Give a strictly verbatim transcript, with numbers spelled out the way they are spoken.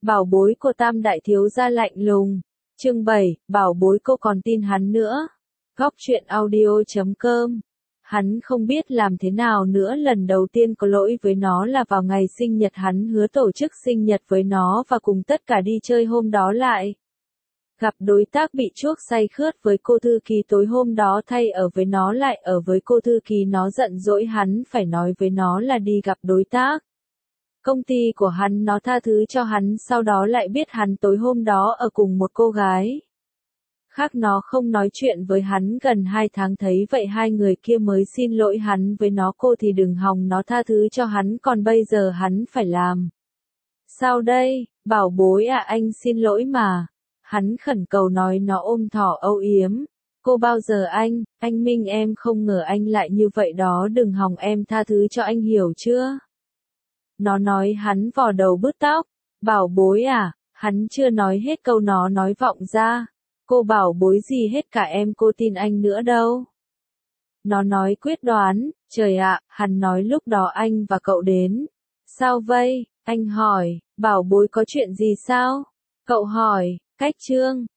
Bảo bối của Tam đại thiếu gia lạnh lùng. Chương bảy, bảo bối cô còn tin hắn nữa. Góc truyện audio chấm com. Hắn không biết làm thế nào nữa, lần đầu tiên có lỗi với nó là vào ngày sinh nhật hắn hứa tổ chức sinh nhật với nó và cùng tất cả đi chơi hôm đó lại. Gặp đối tác bị chuốc say khướt với cô thư ký tối hôm đó, thay ở với nó lại ở với cô thư ký, nó giận dỗi hắn phải nói với nó là đi gặp đối tác. Công ty của hắn nó tha thứ cho hắn, sau đó lại biết hắn tối hôm đó ở cùng một cô gái khác, nó không nói chuyện với hắn gần hai tháng, thấy vậy hai người kia mới xin lỗi hắn với nó. Cô thì đừng hòng nó tha thứ cho hắn, còn bây giờ hắn phải làm sao đây? Bảo bối à, anh xin lỗi mà. Hắn khẩn cầu nói, nó ôm thỏ âu yếm. Cô bao giờ anh, anh Minh, em không ngờ anh lại như vậy đó, đừng hòng em tha thứ cho anh, hiểu chưa? Nó nói. Hắn vò đầu bứt tóc. Bảo bối à, hắn chưa nói hết câu nó nói vọng ra. Cô bảo bối gì hết cả em, cô tin anh nữa đâu. Nó nói quyết đoán. Trời ạ, hắn nói lúc đó anh và cậu đến. Sao vậy? Anh hỏi. Bảo bối có chuyện gì sao? Cậu hỏi. Cách trương,